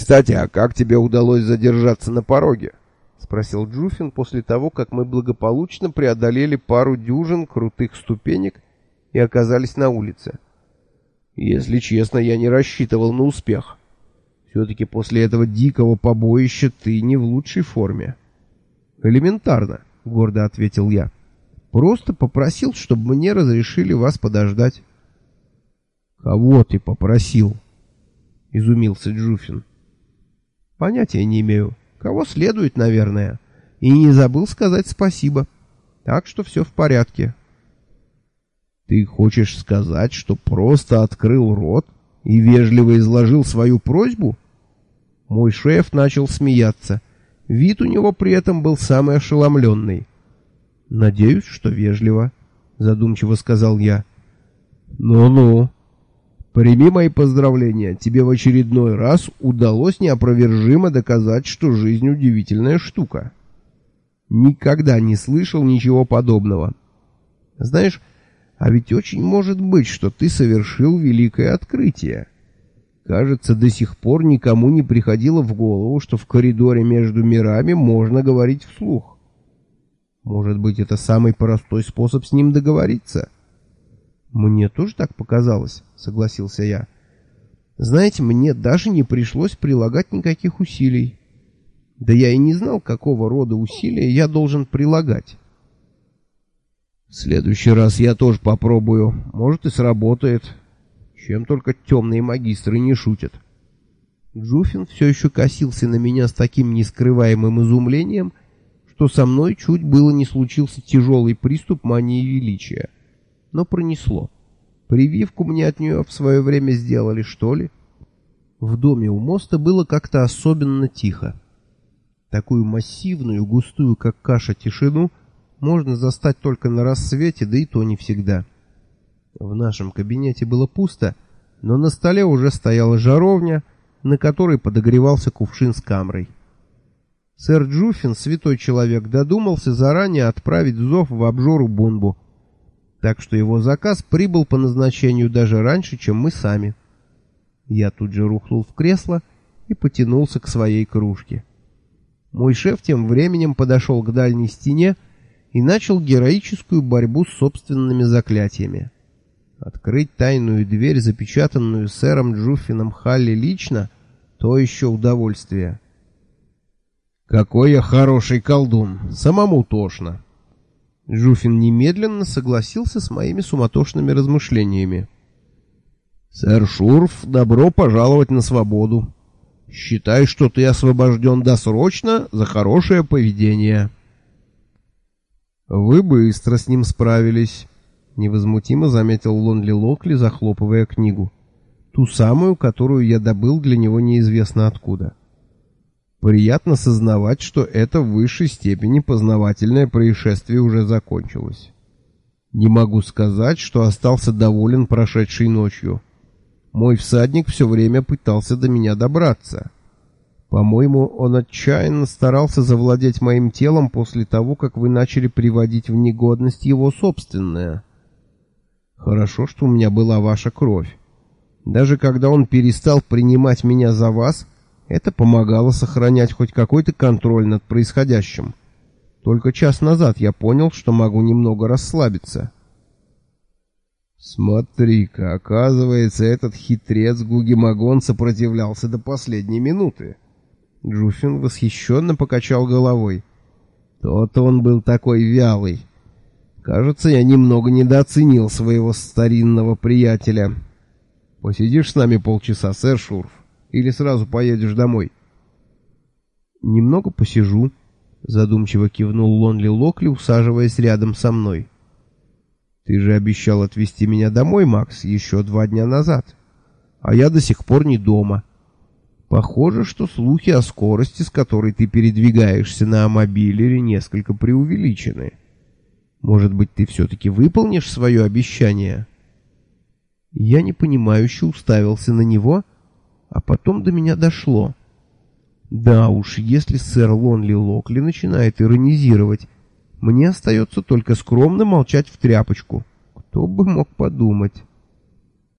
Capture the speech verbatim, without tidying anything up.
«Кстати, а как тебе удалось задержаться на пороге?» — спросил Джуфин после того, как мы благополучно преодолели пару дюжин крутых ступенек и оказались на улице. «Если честно, я не рассчитывал на успех. Все-таки после этого дикого побоища ты не в лучшей форме». «Элементарно», — гордо ответил я. «Просто попросил, чтобы мне разрешили вас подождать». «Кого ты попросил?» — изумился Джуфин. «Понятия не имею. Кого следует, наверное. И не забыл сказать спасибо. Так что все в порядке». «Ты хочешь сказать, что просто открыл рот и вежливо изложил свою просьбу?» Мой шеф начал смеяться. Вид у него при этом был самый ошеломленный. «Надеюсь, что вежливо», — задумчиво сказал я. «Ну-ну. Прими мои поздравления. Тебе в очередной раз удалось неопровержимо доказать, что жизнь удивительная штука. Никогда не слышал ничего подобного. Знаешь, а ведь очень может быть, что ты совершил великое открытие. Кажется, до сих пор никому не приходило в голову, что в коридоре между мирами можно говорить вслух. Может быть, это самый простой способ с ним договориться?» «Мне тоже так показалось», — согласился я. «Знаете, мне даже не пришлось прилагать никаких усилий. Да я и не знал, какого рода усилия я должен прилагать». «В следующий раз я тоже попробую. Может, и сработает. Чем только темные магистры не шутят». Джуфин все еще косился на меня с таким нескрываемым изумлением, что со мной чуть было не случился тяжелый приступ мании величия. Но пронесло. Прививку мне от нее в свое время сделали, что ли? В доме у моста было как-то особенно тихо. Такую массивную, густую, как каша, тишину можно застать только на рассвете, да и то не всегда. В нашем кабинете было пусто, но на столе уже стояла жаровня, на которой подогревался кувшин с камрой. Сэр Джуфин, святой человек, додумался заранее отправить зов в обжору Бунбу, так что его заказ прибыл по назначению даже раньше, чем мы сами. Я тут же рухнул в кресло и потянулся к своей кружке. Мой шеф тем временем подошел к дальней стене и начал героическую борьбу с собственными заклятиями. Открыть тайную дверь, запечатанную сэром Джуффином Халли лично, то еще удовольствие. «Какой я хороший колдун! Самому тошно!» Джуффин немедленно согласился с моими суматошными размышлениями. «Сэр Шурф, добро пожаловать на свободу. Считай, что ты освобожден досрочно за хорошее поведение». «Вы быстро с ним справились», — невозмутимо заметил Лонли Локли, захлопывая книгу. Ту самую, которую я добыл для него неизвестно откуда. «Приятно сознавать, что это в высшей степени познавательное происшествие уже закончилось. Не могу сказать, что остался доволен прошедшей ночью. Мой всадник все время пытался до меня добраться. По-моему, он отчаянно старался завладеть моим телом после того, как вы начали приводить в негодность его собственное. Хорошо, что у меня была ваша кровь. Даже когда он перестал принимать меня за вас, это помогало сохранять хоть какой-то контроль над происходящим. Только час назад я понял, что могу немного расслабиться». «Смотри-ка, оказывается, этот хитрец Гугемагон сопротивлялся до последней минуты». Джуфин восхищенно покачал головой. «То-то он был такой вялый. Кажется, я немного недооценил своего старинного приятеля. Посидишь с нами полчаса, сэр Шурф, или сразу поедешь домой?» «Немного посижу», — задумчиво кивнул Лонли Локли, усаживаясь рядом со мной. «Ты же обещал отвезти меня домой, Макс, еще два дня назад, а я до сих пор не дома. Похоже, что слухи о скорости, с которой ты передвигаешься на мобилере, несколько преувеличены. Может быть, ты все-таки выполнишь свое обещание?» Я непонимающе уставился на него, а потом до меня дошло. Да уж, если сэр Лонли Локли начинает иронизировать, мне остается только скромно молчать в тряпочку. Кто бы мог подумать...